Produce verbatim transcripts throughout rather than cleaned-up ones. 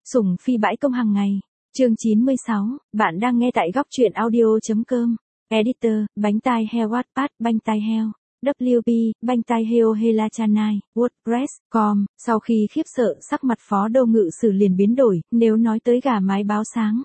Sủng phi bãi công hàng ngày. Chương chín mươi sáu, bạn đang nghe tại góc truyện audio.com. Editor, bánh tai heo Wattpad, bánh tai heo. vê kép pê, bánh tai heo Helachanai, WordPress, com. Sau khi khiếp sợ, sắc mặt phó đô ngự sử liền biến đổi, nếu nói tới gà mái báo sáng.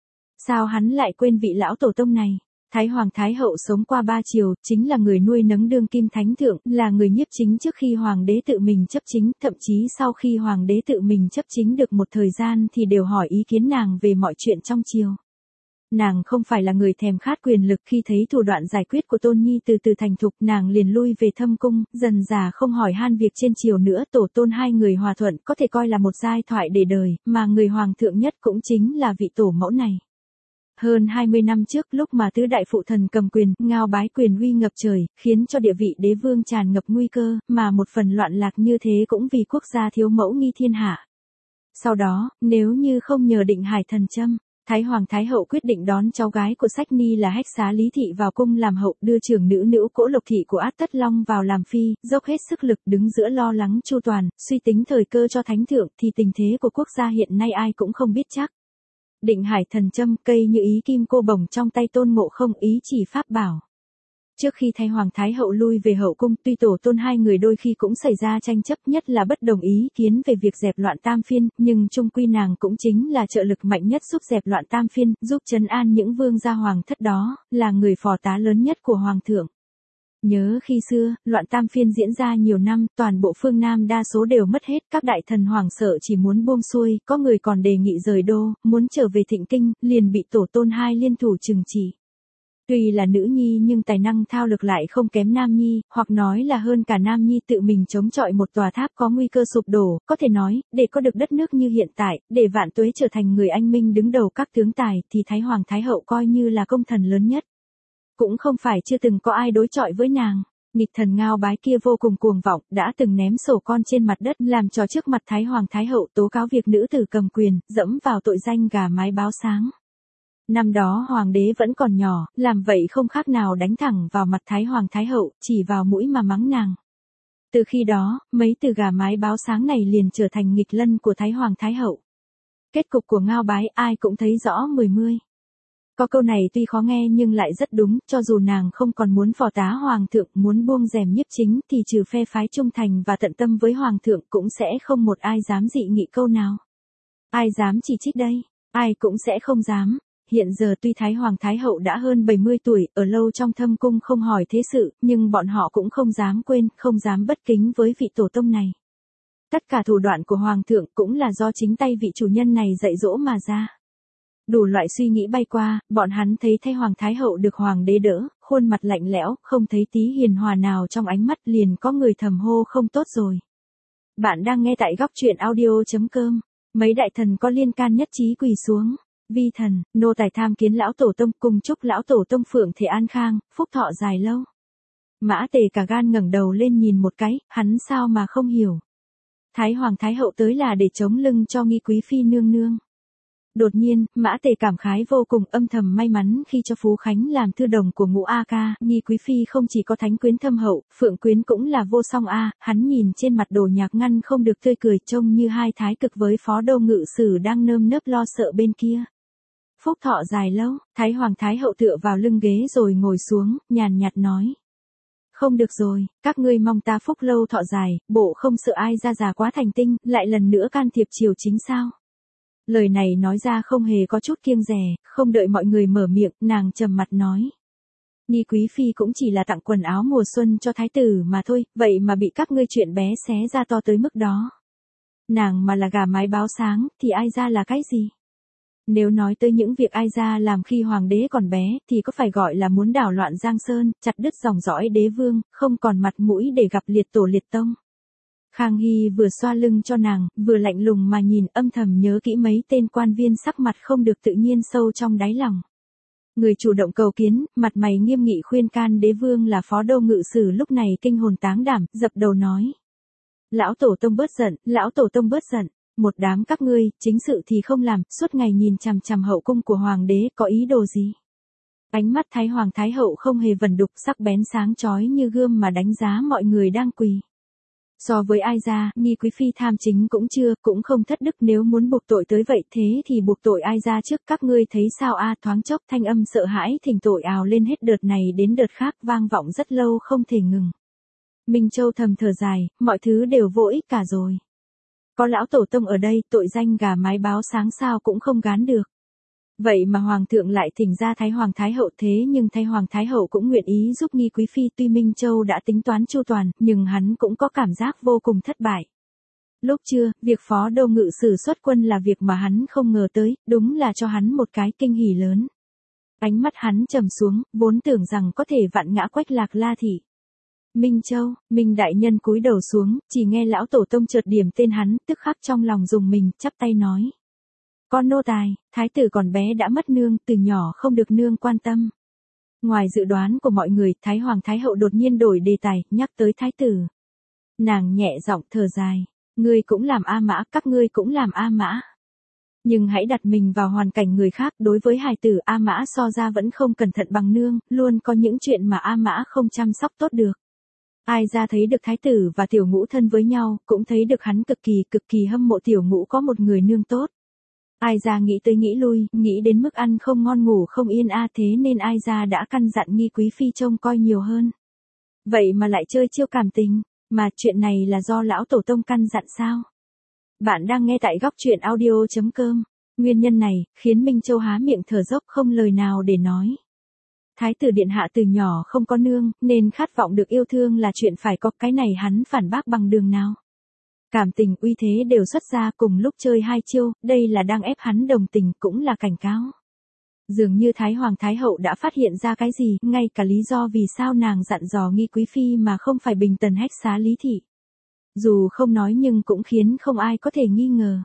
Sao hắn lại quên vị lão tổ tông này? Thái Hoàng Thái Hậu sống qua ba triều, chính là người nuôi nấng đương kim thánh thượng, là người nhiếp chính trước khi Hoàng đế tự mình chấp chính, thậm chí sau khi Hoàng đế tự mình chấp chính được một thời gian thì đều hỏi ý kiến nàng về mọi chuyện trong triều. Nàng không phải là người thèm khát quyền lực, khi thấy thủ đoạn giải quyết của Tôn Nhi từ từ thành thục, nàng liền lui về thâm cung, dần dà không hỏi han việc trên triều nữa. Tổ tôn hai người hòa thuận có thể coi là một giai thoại để đời, mà người hoàng thượng nhất cũng chính là vị tổ mẫu này. Hơn hai mươi năm trước, lúc mà tứ đại phụ thần cầm quyền, ngao bái quyền uy ngập trời, khiến cho địa vị đế vương tràn ngập nguy cơ, mà một phần loạn lạc như thế cũng vì quốc gia thiếu mẫu nghi thiên hạ. Sau đó, nếu như không nhờ Định Hải thần châm, Thái Hoàng Thái Hậu quyết định đón cháu gái của Sách Ni là Hách Xá Lý Thị vào cung làm hậu, đưa trưởng nữ Nữu Cỗ Lộc Thị của Át Tất Long vào làm phi, dốc hết sức lực đứng giữa lo lắng chu toàn, suy tính thời cơ cho thánh thượng, thì tình thế của quốc gia hiện nay ai cũng không biết chắc. Định Hải thần châm, cây như ý kim cô bồng trong tay Tôn Ngộ Không, ý chỉ pháp bảo. Trước khi Thái Hoàng Thái Hậu lui về hậu cung, tuy tổ tôn hai người đôi khi cũng xảy ra tranh chấp, nhất là bất đồng ý kiến về việc dẹp loạn tam phiên, nhưng chung quy nàng cũng chính là trợ lực mạnh nhất giúp dẹp loạn tam phiên, giúp trấn an những vương gia hoàng thất đó, là người phò tá lớn nhất của hoàng thượng. Nhớ khi xưa, loạn tam phiên diễn ra nhiều năm, toàn bộ phương Nam đa số đều mất hết, các đại thần hoàng sợ chỉ muốn buông xuôi, có người còn đề nghị rời đô, muốn trở về Thịnh Kinh, liền bị tổ tôn hai liên thủ trừng trị. Tuy là nữ nhi nhưng tài năng thao lược lại không kém nam nhi, hoặc nói là hơn cả nam nhi, tự mình chống chọi một tòa tháp có nguy cơ sụp đổ, có thể nói, để có được đất nước như hiện tại, để vạn tuế trở thành người anh minh đứng đầu các tướng tài, thì Thái Hoàng Thái Hậu coi như là công thần lớn nhất. Cũng không phải chưa từng có ai đối chọi với nàng. Nghịch thần Ngao Bái kia vô cùng cuồng vọng, đã từng ném sổ con trên mặt đất, làm trò trước mặt Thái Hoàng Thái Hậu, tố cáo việc nữ tử cầm quyền, dẫm vào tội danh gà mái báo sáng. Năm đó hoàng đế vẫn còn nhỏ, làm vậy không khác nào đánh thẳng vào mặt Thái Hoàng Thái Hậu, chỉ vào mũi mà mắng nàng. Từ khi đó, mấy từ gà mái báo sáng này liền trở thành nghịch lân của Thái Hoàng Thái Hậu. Kết cục của Ngao Bái ai cũng thấy rõ mười mươi. Có câu này tuy khó nghe nhưng lại rất đúng, cho dù nàng không còn muốn phò tá hoàng thượng, muốn buông rèm nhiếp chính, thì trừ phe phái trung thành và tận tâm với hoàng thượng cũng sẽ không một ai dám dị nghị câu nào. Ai dám chỉ trích đây? Ai cũng sẽ không dám. Hiện giờ tuy Thái Hoàng Thái Hậu đã hơn bảy mươi tuổi, ở lâu trong thâm cung không hỏi thế sự, nhưng bọn họ cũng không dám quên, không dám bất kính với vị tổ tông này. Tất cả thủ đoạn của Hoàng thượng cũng là do chính tay vị chủ nhân này dạy dỗ mà ra. Đủ loại suy nghĩ bay qua, bọn hắn thấy Thái Hoàng Thái Hậu được Hoàng đế đỡ, khuôn mặt lạnh lẽo, không thấy tí hiền hòa nào trong ánh mắt, liền có người thầm hô không tốt rồi. Bạn đang nghe tại góc truyện audio.com. Mấy đại thần có liên can nhất trí quỳ xuống. Vi thần, nô tài tham kiến lão tổ tông, cùng chúc lão tổ tông phượng thể an khang, phúc thọ dài lâu. Mã Tề cả gan ngẩng đầu lên nhìn một cái, hắn sao mà không hiểu. Thái Hoàng Thái Hậu tới là để chống lưng cho Nghi Quý Phi nương nương. Đột nhiên, Mã Tề cảm khái vô cùng, âm thầm may mắn khi cho Phú Khánh làm thư đồng của Ngũ A Ca. Nghi Quý Phi không chỉ có thánh quyến thâm hậu, phượng quyến cũng là vô song a. Hắn nhìn trên mặt Đồ Nhạc ngăn không được tươi cười, trông như hai thái cực với phó đô ngự sử đang nơm nớp lo sợ bên kia. Phúc thọ dài lâu, Thái Hoàng Thái Hậu tựa vào lưng ghế rồi ngồi xuống, nhàn nhạt nói. Không được rồi, các ngươi mong ta phúc lâu thọ dài, bộ không sợ ai ra già quá thành tinh, lại lần nữa can thiệp triều chính sao? Lời này nói ra không hề có chút kiêng dè, không đợi mọi người mở miệng, nàng trầm mặt nói. Nghi Quý Phi cũng chỉ là tặng quần áo mùa xuân cho thái tử mà thôi, vậy mà bị các ngươi chuyện bé xé ra to tới mức đó. Nàng mà là gà mái báo sáng, thì ai ra là cái gì? Nếu nói tới những việc ai ra làm khi hoàng đế còn bé, thì có phải gọi là muốn đảo loạn Giang Sơn, chặt đứt dòng dõi đế vương, không còn mặt mũi để gặp liệt tổ liệt tông. Khang Hy vừa xoa lưng cho nàng, vừa lạnh lùng mà nhìn, âm thầm nhớ kỹ mấy tên quan viên sắc mặt không được tự nhiên sâu trong đáy lòng. Người chủ động cầu kiến, mặt mày nghiêm nghị khuyên can đế vương là phó đô ngự sử lúc này kinh hồn táng đảm, dập đầu nói. Lão tổ tông bớt giận, lão tổ tông bớt giận. Một đám các ngươi, chính sự thì không làm, suốt ngày nhìn chằm chằm hậu cung của hoàng đế, có ý đồ gì? Ánh mắt Thái Hoàng Thái Hậu không hề vẩn đục, sắc bén sáng chói như gươm mà đánh giá mọi người đang quỳ. So với ai ra, Nghi quý phi tham chính cũng chưa, cũng không thất đức, nếu muốn buộc tội tới vậy thế thì buộc tội ai ra trước, các ngươi thấy sao a? Thoáng chốc thanh âm sợ hãi thỉnh tội ào lên hết đợt này đến đợt khác, vang vọng rất lâu không thể ngừng. Minh Châu thầm thở dài, mọi thứ đều vô ích cả rồi. Có lão tổ tông ở đây, tội danh gà mái báo sáng sao cũng không gán được. Vậy mà Hoàng thượng lại thỉnh ra Thái Hoàng Thái Hậu, thế nhưng Thái Hoàng Thái Hậu cũng nguyện ý giúp Nghi quý phi, tuy Minh Châu đã tính toán chu toàn, nhưng hắn cũng có cảm giác vô cùng thất bại. Lúc trưa, việc Phó Đô Ngự Sử xuất quân là việc mà hắn không ngờ tới, đúng là cho hắn một cái kinh hỉ lớn. Ánh mắt hắn trầm xuống, vốn tưởng rằng có thể vặn ngã Quách Lạc La thị. Minh Châu, Minh đại nhân cúi đầu xuống, chỉ nghe lão tổ tông chợt điểm tên hắn, tức khắc trong lòng rùng mình, chắp tay nói. Con nô tài, thái tử còn bé đã mất nương, từ nhỏ không được nương quan tâm. Ngoài dự đoán của mọi người, Thái Hoàng Thái Hậu đột nhiên đổi đề tài, nhắc tới thái tử. Nàng nhẹ giọng thở dài, ngươi cũng làm A Mã, các ngươi cũng làm A Mã. Nhưng hãy đặt mình vào hoàn cảnh người khác, đối với hài tử A Mã so ra vẫn không cẩn thận bằng nương, luôn có những chuyện mà A Mã không chăm sóc tốt được. Ai ra thấy được thái tử và tiểu ngũ thân với nhau, cũng thấy được hắn cực kỳ cực kỳ hâm mộ tiểu ngũ có một người nương tốt. Ai ra nghĩ tới nghĩ lui, nghĩ đến mức ăn không ngon ngủ không yên a, thế nên ai ra đã căn dặn Nghi quý phi trông coi nhiều hơn. Vậy mà lại chơi chiêu cảm tình, mà chuyện này là do lão tổ tông căn dặn sao? Bạn đang nghe tại góc truyện audio chấm com. Nguyên nhân này, khiến Minh Châu há miệng thở dốc không lời nào để nói. Thái tử điện hạ từ nhỏ không có nương, nên khát vọng được yêu thương là chuyện phải có, cái này hắn phản bác bằng đường nào. Cảm tình uy thế đều xuất ra cùng lúc chơi hai chiêu, đây là đang ép hắn đồng tình cũng là cảnh cáo. Dường như Thái Hoàng Thái Hậu đã phát hiện ra cái gì, ngay cả lý do vì sao nàng dặn dò Nghi quý phi mà không phải bình tần hách xá Lý thị. Dù không nói nhưng cũng khiến không ai có thể nghi ngờ.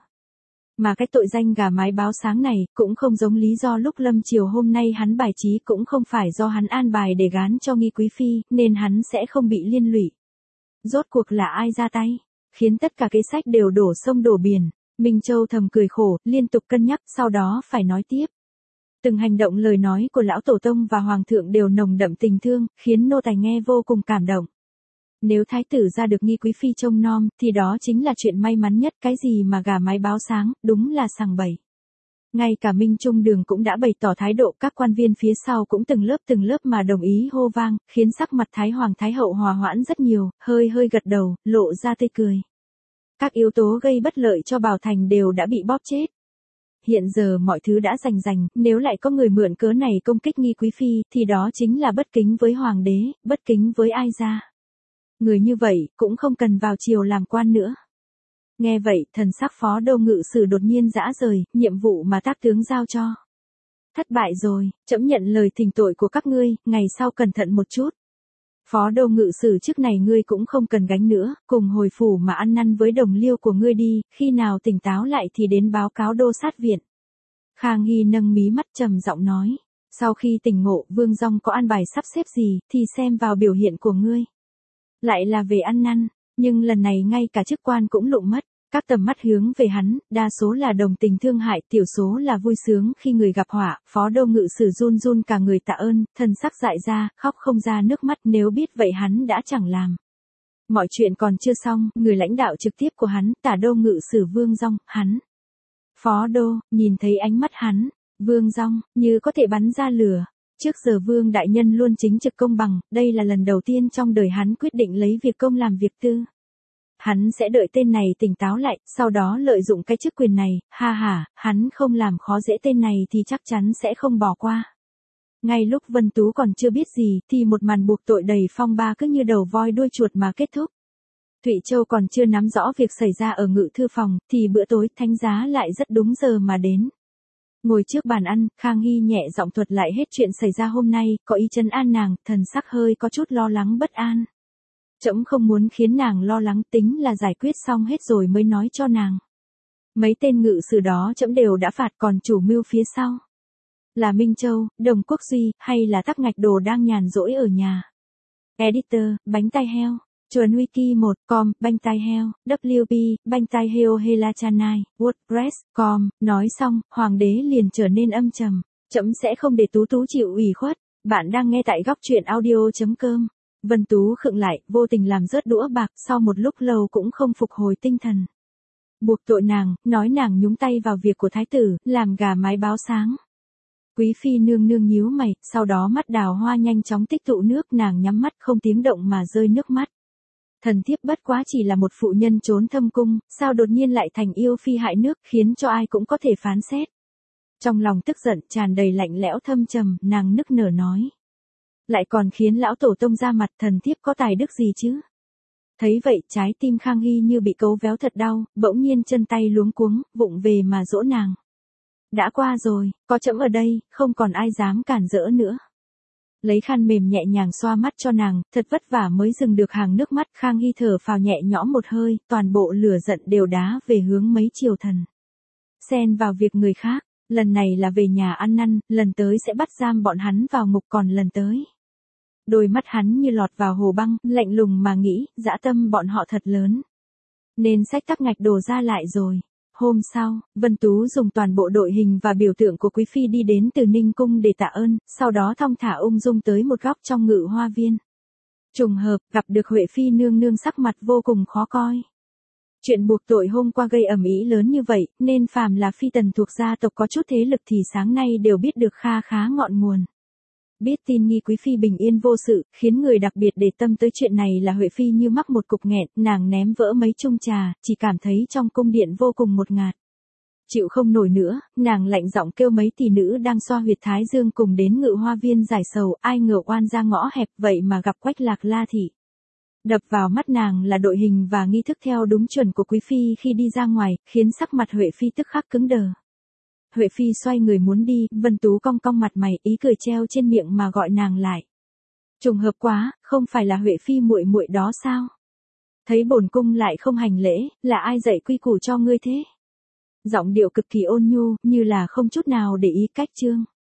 Mà cái tội danh gà mái báo sáng này, cũng không giống lý do lúc lâm chiều hôm nay hắn bài trí, cũng không phải do hắn an bài để gán cho Nghi quý phi, nên hắn sẽ không bị liên lụy. Rốt cuộc là ai ra tay, khiến tất cả kế sách đều đổ sông đổ biển. Minh Châu thầm cười khổ, liên tục cân nhắc, sau đó phải nói tiếp. Từng hành động lời nói của lão tổ tông và hoàng thượng đều nồng đậm tình thương, khiến nô tài nghe vô cùng cảm động. Nếu thái tử ra được Nghi quý phi trông nom, thì đó chính là chuyện may mắn nhất, cái gì mà gà mái báo sáng, đúng là sằng bậy. Ngay cả Minh Trung Đường cũng đã bày tỏ thái độ, các quan viên phía sau cũng từng lớp từng lớp mà đồng ý hô vang, khiến sắc mặt Thái Hoàng Thái Hậu hòa hoãn rất nhiều, hơi hơi gật đầu, lộ ra tươi cười. Các yếu tố gây bất lợi cho Bảo Thành đều đã bị bóp chết. Hiện giờ mọi thứ đã rành rành, nếu lại có người mượn cớ này công kích Nghi quý phi, thì đó chính là bất kính với hoàng đế, bất kính với ai ra. Người như vậy, cũng không cần vào triều làm quan nữa. Nghe vậy, thần sắc Phó Đô Ngự Sử đột nhiên giã rời, nhiệm vụ mà tác tướng giao cho. Thất bại rồi, trẫm nhận lời thỉnh tội của các ngươi, ngày sau cẩn thận một chút. Phó Đô Ngự Sử trước này ngươi cũng không cần gánh nữa, cùng hồi phủ mà ăn năn với đồng liêu của ngươi đi, khi nào tỉnh táo lại thì đến báo cáo đô sát viện. Khang Hy nâng mí mắt trầm giọng nói, sau khi tỉnh ngộ, Vương Dong có an bài sắp xếp gì, thì xem vào biểu hiện của ngươi. Lại là về ăn năn, nhưng lần này ngay cả chức quan cũng lụng mất, các tầm mắt hướng về hắn, đa số là đồng tình thương hại, tiểu số là vui sướng khi người gặp họa. Phó Đô Ngự Sử run run cả người tạ ơn, thân sắc dại ra, khóc không ra nước mắt, nếu biết vậy hắn đã chẳng làm. Mọi chuyện còn chưa xong, người lãnh đạo trực tiếp của hắn, Tả Đô Ngự Sử Vương Dong, hắn. Phó Đô, nhìn thấy ánh mắt hắn, Vương Dong, như có thể bắn ra lửa. Trước giờ Vương Đại Nhân luôn chính trực công bằng, đây là lần đầu tiên trong đời hắn quyết định lấy việc công làm việc tư. Hắn sẽ đợi tên này tỉnh táo lại, sau đó lợi dụng cái chức quyền này, ha ha, hắn không làm khó dễ tên này thì chắc chắn sẽ không bỏ qua. Ngay lúc Vân Tú còn chưa biết gì, thì một màn buộc tội đầy phong ba cứ như đầu voi đuôi chuột mà kết thúc. Thụy Châu còn chưa nắm rõ việc xảy ra ở ngự thư phòng, thì bữa tối thánh giá lại rất đúng giờ mà đến. Ngồi trước bàn ăn, Khang Hy nhẹ giọng thuật lại hết chuyện xảy ra hôm nay, có ý trấn an nàng, thần sắc hơi có chút lo lắng bất an. Trẫm không muốn khiến nàng lo lắng, tính là giải quyết xong hết rồi mới nói cho nàng. Mấy tên ngự sử đó trẫm đều đã phạt, còn chủ mưu phía sau. Là Minh Châu, Đồng Quốc Duy, hay là Tắc Ngạch Đồ đang nhàn rỗi ở nhà. Editor, bánh tai heo. Chuẩn Wiki một com, bánh tai heo, W P, bánh tai heo Helachanai, WordPress, com, nói xong, hoàng đế liền trở nên âm trầm. Trẫm sẽ không để Tú Tú chịu ủy khuất. Bạn đang nghe tại góc truyện audio chấm com. Vân Tú khựng lại, vô tình làm rớt đũa bạc, sau một lúc lâu cũng không phục hồi tinh thần. Buộc tội nàng, nói nàng nhúng tay vào việc của thái tử, làm gà mái báo sáng. Quý phi nương nương nhíu mày, sau đó mắt đào hoa nhanh chóng tích tụ nước, nàng nhắm mắt không tiếng động mà rơi nước mắt. Thần thiếp bất quá chỉ là một phụ nhân trốn thâm cung, sao đột nhiên lại thành yêu phi hại nước, khiến cho ai cũng có thể phán xét. Trong lòng tức giận, tràn đầy lạnh lẽo thâm trầm, nàng nức nở nói. Lại còn khiến lão tổ tông ra mặt, thần thiếp có tài đức gì chứ? Thấy vậy, trái tim Khang Hy như bị cấu véo thật đau, bỗng nhiên chân tay luống cuống, vụng về mà dỗ nàng. Đã qua rồi, có trẫm ở đây, không còn ai dám cản rỡ nữa. Lấy khăn mềm nhẹ nhàng xoa mắt cho nàng, thật vất vả mới dừng được hàng nước mắt. Khang Hy thở phào nhẹ nhõm một hơi, toàn bộ lửa giận đều đá về hướng mấy triều thần. Xen vào việc người khác, lần này là về nhà ăn năn, lần tới sẽ bắt giam bọn hắn vào ngục, còn lần tới. Đôi mắt hắn như lọt vào hồ băng, lạnh lùng mà nghĩ, dã tâm bọn họ thật lớn. Nên xách tắc ngạch đồ ra lại rồi. Hôm sau, Vân Tú dùng toàn bộ đội hình và biểu tượng của quý phi đi đến Từ Ninh cung để tạ ơn, sau đó thong thả ung dung tới một góc trong Ngự Hoa viên. Trùng hợp, gặp được Huệ phi nương nương sắc mặt vô cùng khó coi. Chuyện buộc tội hôm qua gây ầm ĩ lớn như vậy, nên phàm là phi tần thuộc gia tộc có chút thế lực thì sáng nay đều biết được kha khá ngọn nguồn. Biết tin nghi quý phi bình yên vô sự, khiến người đặc biệt để tâm tới chuyện này là Huệ phi như mắc một cục nghẹn, nàng ném vỡ mấy chung trà, chỉ cảm thấy trong cung điện vô cùng một ngạt. Chịu không nổi nữa, nàng lạnh giọng kêu mấy tỷ nữ đang xoa huyệt thái dương cùng đến Ngự Hoa viên giải sầu, ai ngờ oan ra ngõ hẹp vậy mà gặp Quách Lạc La thị. Đập vào mắt nàng là đội hình và nghi thức theo đúng chuẩn của quý phi khi đi ra ngoài, khiến sắc mặt Huệ phi tức khắc cứng đờ. Huệ phi xoay người muốn đi, Vân Tú cong cong mặt mày, ý cười treo trên miệng mà gọi nàng lại. Trùng hợp quá, không phải là Huệ phi muội muội đó sao? Thấy bổn cung lại không hành lễ, là ai dạy quy củ cho ngươi thế? Giọng điệu cực kỳ ôn nhu, như là không chút nào để ý cách chương.